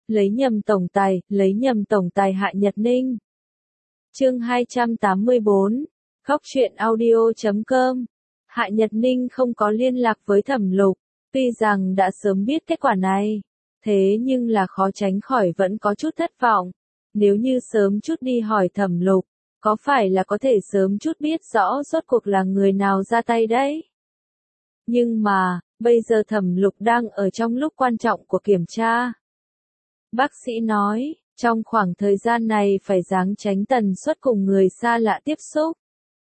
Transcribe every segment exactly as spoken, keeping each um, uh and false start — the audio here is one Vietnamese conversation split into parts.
lấy nhầm tổng tài, lấy nhầm tổng tài Hạ Nhật Ninh. Chương hai trăm tám mươi bốn, Khóc Chuyện Audio chấm com. Hạ Nhật Ninh không có liên lạc với Thẩm Lục, tuy rằng đã sớm biết kết quả này, thế nhưng là khó tránh khỏi vẫn có chút thất vọng. Nếu như sớm chút đi hỏi Thẩm Lục, có phải là có thể sớm chút biết rõ rốt cuộc là người nào ra tay đấy? Nhưng mà, bây giờ Thẩm Lục đang ở trong lúc quan trọng của kiểm tra. Bác sĩ nói, trong khoảng thời gian này phải ráng tránh tần suất cùng người xa lạ tiếp xúc,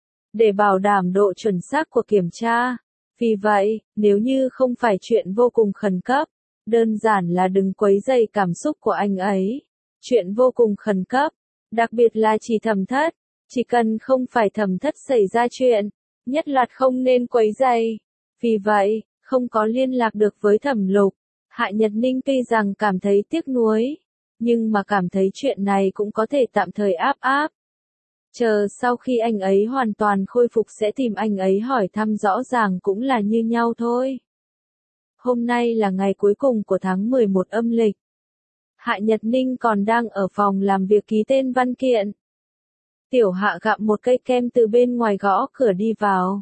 để bảo đảm độ chuẩn xác của kiểm tra. Vì vậy, nếu như không phải chuyện vô cùng khẩn cấp, đơn giản là đừng quấy rầy cảm xúc của anh ấy. Chuyện vô cùng khẩn cấp, đặc biệt là chỉ Thẩm Thất, chỉ cần không phải Thẩm Thất xảy ra chuyện, nhất loạt không nên quấy rầy. Vì vậy, không có liên lạc được với Thẩm Lục. Hạ Nhật Ninh tuy rằng cảm thấy tiếc nuối, nhưng mà cảm thấy chuyện này cũng có thể tạm thời áp áp. Chờ sau khi anh ấy hoàn toàn khôi phục sẽ tìm anh ấy hỏi thăm, rõ ràng cũng là như nhau thôi. Hôm nay là ngày cuối cùng của tháng mười một âm lịch. Hạ Nhật Ninh còn đang ở phòng làm việc ký tên văn kiện. Tiểu Hạ gặm một cây kem từ bên ngoài gõ cửa đi vào.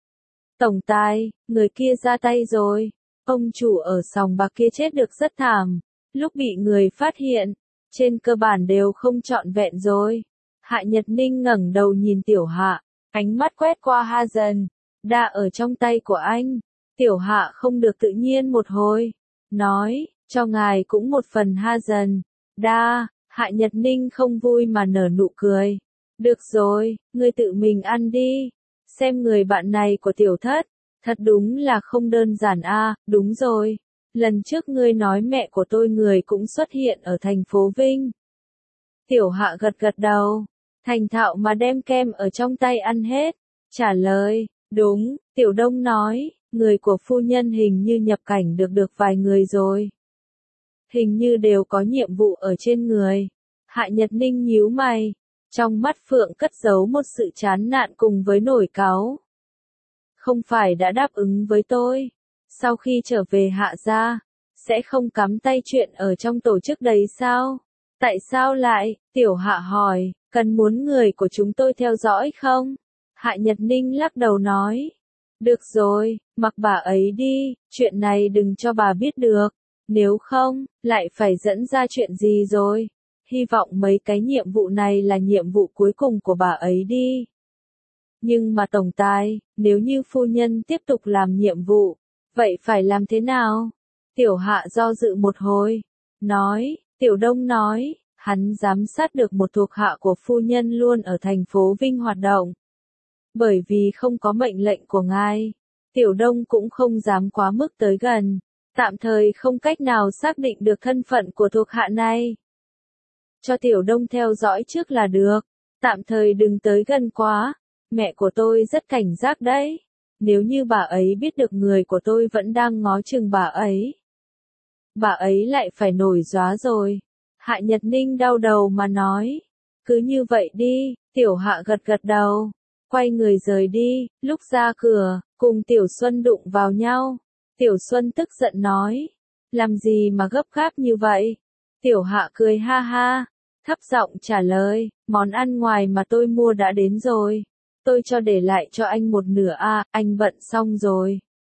Tổng tài, người kia ra tay rồi. Ông chủ ở sòng bạc kia chết được rất thảm. Lúc bị người phát hiện, trên cơ bản đều không trọn vẹn rồi. Hạ Nhật Ninh ngẩng đầu nhìn Tiểu Hạ, ánh mắt quét qua Ha Dần. Đa ở trong tay của anh. Tiểu Hạ không được tự nhiên một hồi. Nói, cho ngài cũng một phần Ha Dần. Đa, Hạ Nhật Ninh không vui mà nở nụ cười. Được rồi, ngươi tự mình ăn đi. Xem người bạn này của Tiểu Thất, thật đúng là không đơn giản a. À, đúng rồi. Lần trước ngươi nói mẹ của tôi người cũng xuất hiện ở thành phố Vinh. Tiểu Hạ gật gật đầu, thành thạo mà đem kem ở trong tay ăn hết. Trả lời, đúng, Tiểu Đông nói, người của phu nhân hình như nhập cảnh được được vài người rồi. Hình như đều có nhiệm vụ ở trên người. Hạ Nhật Ninh nhíu mày, trong mắt Phượng cất giấu một sự chán nản cùng với nổi cáu. Không phải đã đáp ứng với tôi, sau khi trở về Hạ gia, sẽ không cắm tay chuyện ở trong tổ chức đấy sao? Tại sao lại? Tiểu Hạ hỏi, cần muốn người của chúng tôi theo dõi không? Hạ Nhật Ninh lắc đầu nói, được rồi, mặc bà ấy đi, chuyện này đừng cho bà biết được, nếu không, lại phải dẫn ra chuyện gì rồi. Hy vọng mấy cái nhiệm vụ này là nhiệm vụ cuối cùng của bà ấy đi. Nhưng mà tổng tài, nếu như phu nhân tiếp tục làm nhiệm vụ, vậy phải làm thế nào? Tiểu Hạ do dự một hồi, nói, Tiểu Đông nói, hắn giám sát được một thuộc hạ của phu nhân luôn ở thành phố Vinh hoạt động. Bởi vì không có mệnh lệnh của ngài, Tiểu Đông cũng không dám quá mức tới gần, tạm thời không cách nào xác định được thân phận của thuộc hạ này. Cho Tiểu Đông theo dõi trước là được, tạm thời đừng tới gần quá, mẹ của tôi rất cảnh giác đấy. Nếu như bà ấy biết được người của tôi vẫn đang ngó chừng bà ấy, bà ấy lại phải nổi gióa rồi. Hạ Nhật Ninh đau đầu mà nói, cứ như vậy đi. Tiểu Hạ gật gật đầu, quay người rời đi. Lúc ra cửa, cùng Tiểu Xuân đụng vào nhau. Tiểu Xuân tức giận nói, làm gì mà gấp gáp như vậy? Tiểu Hạ cười ha ha, thấp giọng trả lời, món ăn ngoài mà tôi mua đã đến rồi. Tôi cho để lại cho anh một nửa a, à, anh bận xong rồi.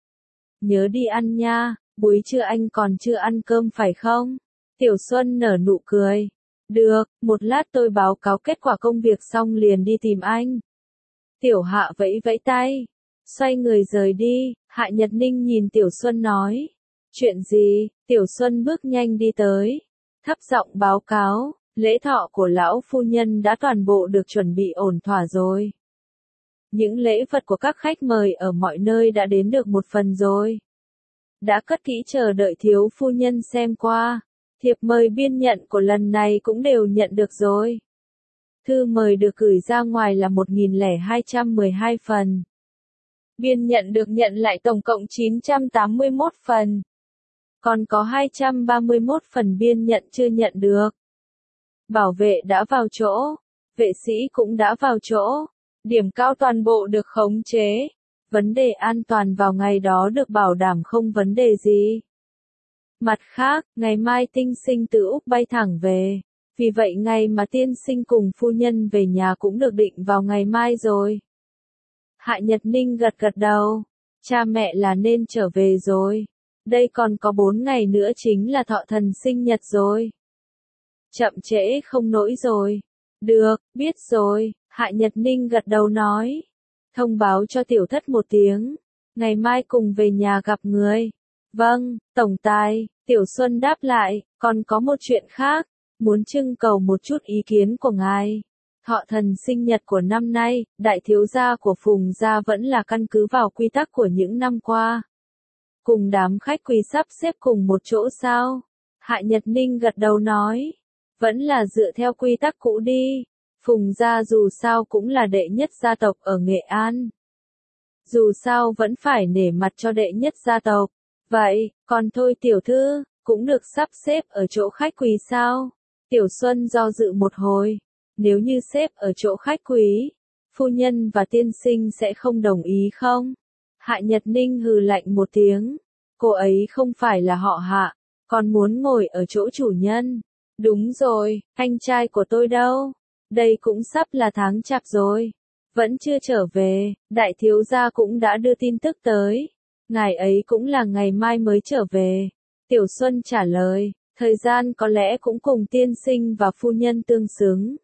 Nhớ đi ăn nha, buổi trưa anh còn chưa ăn cơm phải không? Tiểu Xuân nở nụ cười. Được, một lát tôi báo cáo kết quả công việc xong liền đi tìm anh. Tiểu Hạ vẫy vẫy tay, xoay người rời đi. Hạ Nhật Ninh nhìn Tiểu Xuân nói, chuyện gì? Tiểu Xuân bước nhanh đi tới, thấp giọng báo cáo, lễ thọ của lão phu nhân đã toàn bộ được chuẩn bị ổn thỏa rồi. Những lễ vật của các khách mời ở mọi nơi đã đến được một phần rồi. Đã cất kỹ chờ đợi thiếu phu nhân xem qua. Thiệp mời biên nhận của lần này cũng đều nhận được rồi. Thư mời được gửi ra ngoài là một nghìn hai trăm mười hai phần. Biên nhận được nhận lại tổng cộng chín trăm tám mươi mốt phần. Còn có hai trăm ba mươi mốt phần biên nhận chưa nhận được. Bảo vệ đã vào chỗ. Vệ sĩ cũng đã vào chỗ. Điểm cao toàn bộ được khống chế. Vấn đề an toàn vào ngày đó được bảo đảm không vấn đề gì. Mặt khác, ngày mai tiên sinh từ Úc bay thẳng về. Vì vậy ngày mà tiên sinh cùng phu nhân về nhà cũng được định vào ngày mai rồi. Hạ Nhật Ninh gật gật đầu. Cha mẹ là nên trở về rồi. Đây còn có bốn ngày nữa chính là thọ thần sinh nhật rồi. Chậm trễ không nỗi rồi. Được, biết rồi, Hạ Nhật Ninh gật đầu nói. Thông báo cho tiểu thất một tiếng. Ngày mai cùng về nhà gặp người. Vâng, tổng tài, Tiểu Xuân đáp lại, còn có một chuyện khác. Muốn trưng cầu một chút ý kiến của ngài. Thọ thần sinh nhật của năm nay, đại thiếu gia của Phùng gia vẫn là căn cứ vào quy tắc của những năm qua. Cùng đám khách quý sắp xếp cùng một chỗ sao? Hạ Nhật Ninh gật đầu nói. Vẫn là dựa theo quy tắc cũ đi. Phùng gia dù sao cũng là đệ nhất gia tộc ở Nghệ An. Dù sao vẫn phải nể mặt cho đệ nhất gia tộc. Vậy, còn thôi tiểu thư, cũng được sắp xếp ở chỗ khách quý sao? Tiểu Xuân do dự một hồi. Nếu như xếp ở chỗ khách quý, phu nhân và tiên sinh sẽ không đồng ý không? Hạ Nhật Ninh hừ lạnh một tiếng. Cô ấy không phải là họ Hạ, còn muốn ngồi ở chỗ chủ nhân. Đúng rồi, anh trai của tôi đâu? Đây cũng sắp là tháng chạp rồi. Vẫn chưa trở về, đại thiếu gia cũng đã đưa tin tức tới. Ngài ấy cũng là ngày mai mới trở về. Tiểu Xuân trả lời, thời gian có lẽ cũng cùng tiên sinh và phu nhân tương xứng.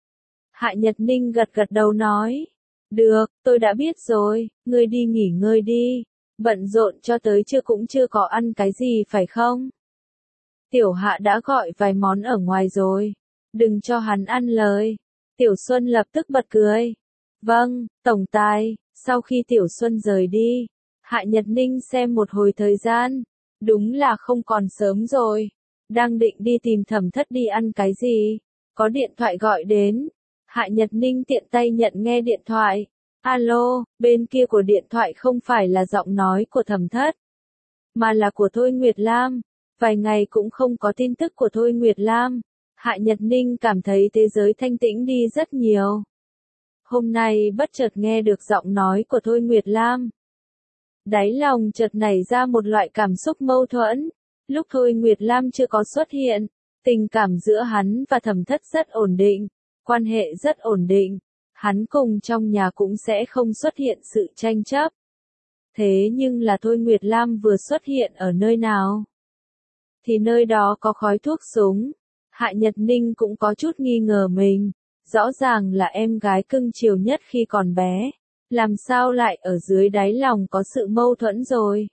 Hạ Nhật Ninh gật gật đầu nói. Được, tôi đã biết rồi, ngươi đi nghỉ ngơi đi. Bận rộn cho tới trưa cũng chưa có ăn cái gì phải không? Tiểu Hạ đã gọi vài món ở ngoài rồi. Đừng cho hắn ăn lời. Tiểu Xuân lập tức bật cười. Vâng, tổng tài. Sau khi Tiểu Xuân rời đi, Hạ Nhật Ninh xem một hồi thời gian. Đúng là không còn sớm rồi. Đang định đi tìm Thẩm Thất đi ăn cái gì. Có điện thoại gọi đến. Hạ Nhật Ninh tiện tay nhận nghe điện thoại. Alo, bên kia của điện thoại không phải là giọng nói của Thẩm Thất, mà là của Thôi Nguyệt Lam. Vài ngày cũng không có tin tức của Thôi Nguyệt Lam. Hạ Nhật Ninh cảm thấy thế giới thanh tĩnh đi rất nhiều. Hôm nay bất chợt nghe được giọng nói của Thôi Nguyệt Lam. Đáy lòng chợt nảy ra một loại cảm xúc mâu thuẫn. Lúc Thôi Nguyệt Lam chưa có xuất hiện, tình cảm giữa hắn và Thẩm Thất rất ổn định, quan hệ rất ổn định. Hắn cùng trong nhà cũng sẽ không xuất hiện sự tranh chấp. Thế nhưng là Thôi Nguyệt Lam vừa xuất hiện ở nơi nào, thì nơi đó có khói thuốc súng. Hạ Nhật Ninh cũng có chút nghi ngờ mình. Rõ ràng là em gái cưng chiều nhất khi còn bé. Làm sao lại ở dưới đáy lòng có sự mâu thuẫn rồi.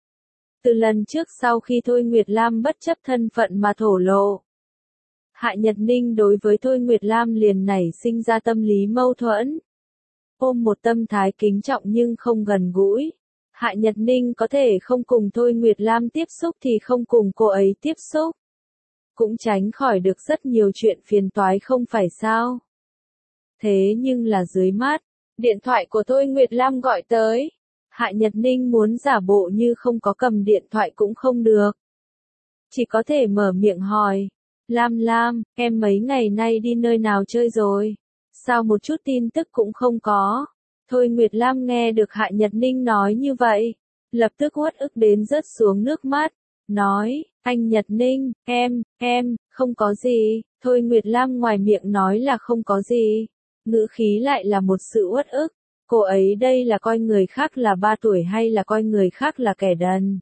Từ lần trước sau khi Thôi Nguyệt Lam bất chấp thân phận mà thổ lộ, Hạ Nhật Ninh đối với Thôi Nguyệt Lam liền nảy sinh ra tâm lý mâu thuẫn. Ôm một tâm thái kính trọng nhưng không gần gũi. Hạ Nhật Ninh có thể không cùng Thôi Nguyệt Lam tiếp xúc thì không cùng cô ấy tiếp xúc. Cũng tránh khỏi được rất nhiều chuyện phiền toái không phải sao. Thế nhưng là dưới mắt, điện thoại của Thôi Nguyệt Lam gọi tới. Hạ Nhật Ninh muốn giả bộ như không có cầm điện thoại cũng không được. Chỉ có thể mở miệng hỏi. Lam Lam, em mấy ngày nay đi nơi nào chơi rồi? Sao một chút tin tức cũng không có? Thôi Nguyệt Lam nghe được Hạ Nhật Ninh nói như vậy, lập tức uất ức đến rớt xuống nước mắt. Nói, anh Nhật Ninh, em, em, không có gì. Thôi Nguyệt Lam ngoài miệng nói là không có gì. Ngữ khí lại là một sự uất ức. Cô ấy đây là coi người khác là ba tuổi hay là coi người khác là kẻ đần?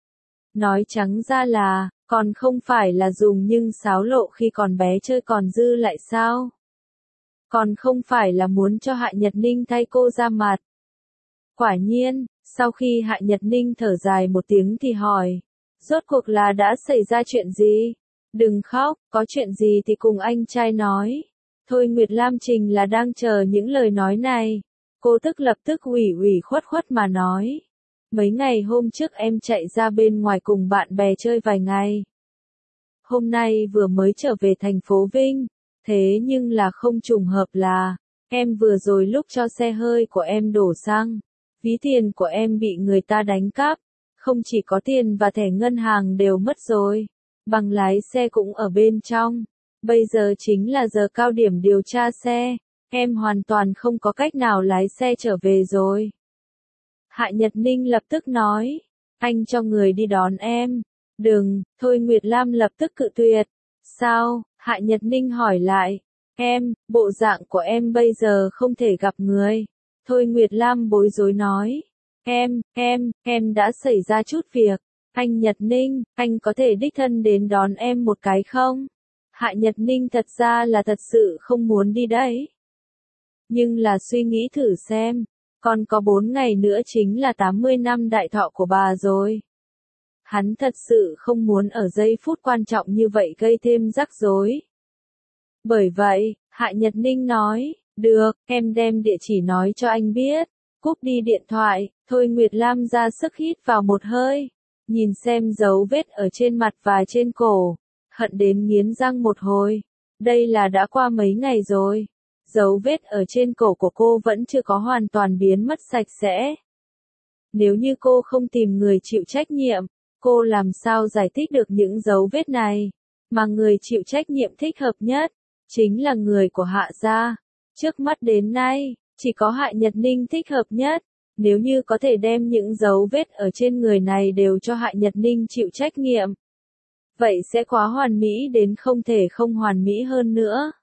Nói trắng ra là, còn không phải là dùng nhưng xáo lộ khi còn bé chơi còn dư lại sao? Còn không phải là muốn cho Hạ Nhật Ninh thay cô ra mặt. Quả nhiên, sau khi Hạ Nhật Ninh thở dài một tiếng thì hỏi. Rốt cuộc là đã xảy ra chuyện gì? Đừng khóc, có chuyện gì thì cùng anh trai nói. Thôi Nguyệt Lam Trình là đang chờ những lời nói này. Cô tức lập tức ủy ủy khuất khuất mà nói. Mấy ngày hôm trước em chạy ra bên ngoài cùng bạn bè chơi vài ngày. Hôm nay vừa mới trở về thành phố Vinh. Thế nhưng là không trùng hợp là, em vừa rồi lúc cho xe hơi của em đổ xăng, ví tiền của em bị người ta đánh cắp. Không chỉ có tiền và thẻ ngân hàng đều mất rồi, bằng lái xe cũng ở bên trong. Bây giờ chính là giờ cao điểm điều tra xe, em hoàn toàn không có cách nào lái xe trở về rồi. Hạ Nhật Ninh lập tức nói, anh cho người đi đón em. Đừng, Thôi Nguyệt Lam lập tức cự tuyệt. Sao? Hạ Nhật Ninh hỏi lại. Em, bộ dạng của em bây giờ không thể gặp người. Thôi Nguyệt Lam bối rối nói. Em, em, em đã xảy ra chút việc. Anh Nhật Ninh, anh có thể đích thân đến đón em một cái không? Hạ Nhật Ninh thật ra là thật sự không muốn đi đấy. Nhưng là suy nghĩ thử xem, còn có bốn ngày nữa chính là tám mươi năm đại thọ của bà rồi. Hắn thật sự không muốn ở giây phút quan trọng như vậy gây thêm rắc rối. Bởi vậy, Hạ Nhật Ninh nói, được, em đem địa chỉ nói cho anh biết. Cúp đi điện thoại, Thôi Nguyệt Lam ra sức hít vào một hơi, nhìn xem dấu vết ở trên mặt và trên cổ, hận đến nghiến răng một hồi. Đây là đã qua mấy ngày rồi. Dấu vết ở trên cổ của cô vẫn chưa có hoàn toàn biến mất sạch sẽ. Nếu như cô không tìm người chịu trách nhiệm, cô làm sao giải thích được những dấu vết này? Mà người chịu trách nhiệm thích hợp nhất, chính là người của Hạ gia. Trước mắt đến nay, chỉ có Hạ Nhật Ninh thích hợp nhất. Nếu như có thể đem những dấu vết ở trên người này đều cho Hạ Nhật Ninh chịu trách nhiệm, vậy sẽ quá hoàn mỹ đến không thể không hoàn mỹ hơn nữa.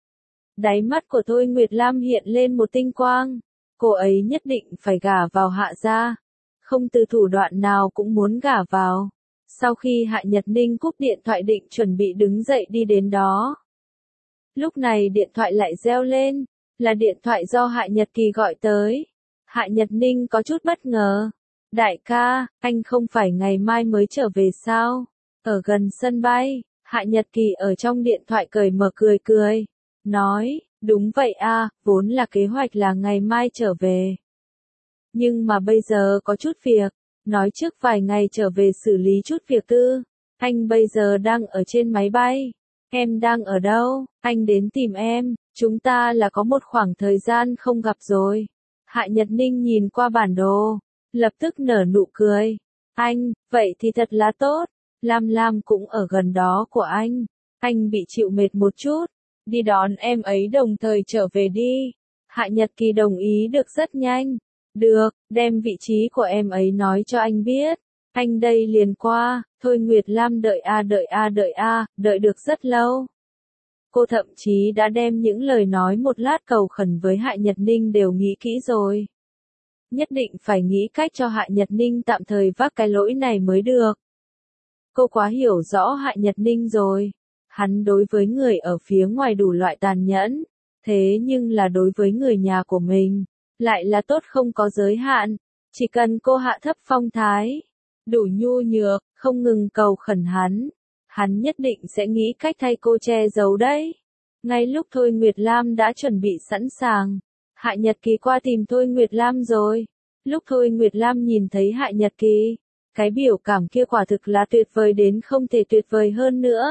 Đáy mắt của Thôi Nguyệt Lam hiện lên một tinh quang. Cô ấy nhất định phải gả vào Hạ gia. Không từ thủ đoạn nào cũng muốn gả vào. Sau khi Hạ Nhật Ninh cúp điện thoại định chuẩn bị đứng dậy đi đến đó. Lúc này điện thoại lại reo lên. Là điện thoại do Hạ Nhật Kỳ gọi tới. Hạ Nhật Ninh có chút bất ngờ. Đại ca, anh không phải ngày mai mới trở về sao? Ở gần sân bay, Hạ Nhật Kỳ ở trong điện thoại cởi mở cười cười. Nói, đúng vậy a, vốn là kế hoạch là ngày mai trở về. Nhưng mà bây giờ có chút việc, nói trước vài ngày trở về xử lý chút việc tư. Anh bây giờ đang ở trên máy bay. Em đang ở đâu? Anh đến tìm em, chúng ta là có một khoảng thời gian không gặp rồi. Hạ Nhật Ninh nhìn qua bản đồ, lập tức nở nụ cười. Anh, vậy thì thật là tốt. Lam Lam cũng ở gần đó của anh. Anh bị chịu mệt một chút. Đi đón em ấy đồng thời trở về đi. Hạ Nhật Kỳ đồng ý được rất nhanh. Được, đem vị trí của em ấy nói cho anh biết. Anh đây liền qua. Thôi Nguyệt Lam đợi a đợi a đợi a, đợi được rất lâu. Cô thậm chí đã đem những lời nói một lát cầu khẩn với Hạ Nhật Ninh đều nghĩ kỹ rồi. Nhất định phải nghĩ cách cho Hạ Nhật Ninh tạm thời vác cái lỗi này mới được. Cô quá hiểu rõ Hạ Nhật Ninh rồi. Hắn đối với người ở phía ngoài đủ loại tàn nhẫn. Thế nhưng là đối với người nhà của mình, lại là tốt không có giới hạn. Chỉ cần cô hạ thấp phong thái, đủ nhu nhược, không ngừng cầu khẩn hắn. Hắn nhất định sẽ nghĩ cách thay cô che giấu đấy. Ngay lúc Thôi Nguyệt Lam đã chuẩn bị sẵn sàng, Hạ Nhật Kỳ qua tìm Thôi Nguyệt Lam rồi. Lúc Thôi Nguyệt Lam nhìn thấy Hạ Nhật Kỳ, cái biểu cảm kia quả thực là tuyệt vời đến không thể tuyệt vời hơn nữa.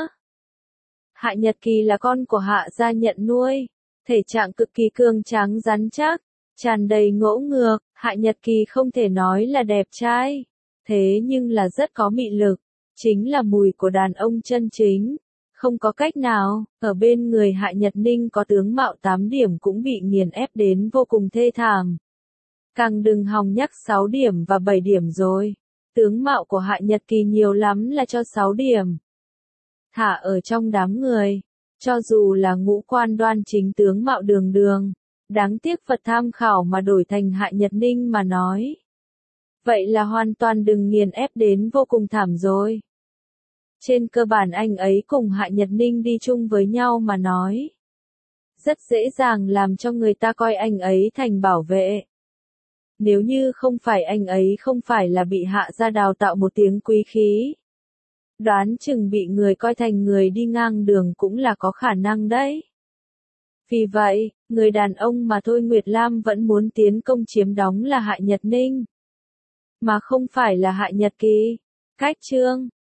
Hạ Nhật Kỳ là con của Hạ gia nhận nuôi, thể trạng cực kỳ cường tráng rắn chắc, tràn đầy ngỗ ngược. Hạ Nhật Kỳ không thể nói là đẹp trai, thế nhưng là rất có mị lực. Chính là mùi của đàn ông chân chính. Không có cách nào, ở bên người Hạ Nhật Ninh có tướng mạo tám điểm cũng bị nghiền ép đến vô cùng thê thảm. Càng đừng hòng nhắc sáu điểm và bảy điểm rồi. Tướng mạo của Hạ Nhật Kỳ nhiều lắm là cho sáu điểm. Thả ở trong đám người, cho dù là ngũ quan đoan chính tướng mạo đường đường, đáng tiếc vật tham khảo mà đổi thành Hạ Nhật Ninh mà nói. Vậy là hoàn toàn đừng nghiền ép đến vô cùng thảm rồi. Trên cơ bản anh ấy cùng Hạ Nhật Ninh đi chung với nhau mà nói. Rất dễ dàng làm cho người ta coi anh ấy thành bảo vệ. Nếu như không phải anh ấy không phải là bị Hạ gia đào tạo một tiếng quý khí, đoán chừng bị người coi thành người đi ngang đường cũng là có khả năng đấy. Vì vậy, người đàn ông mà Thôi Nguyệt Lam vẫn muốn tiến công chiếm đóng là Hạ Nhật Ninh, mà không phải là Hạ Nhật Kỳ. Cách chương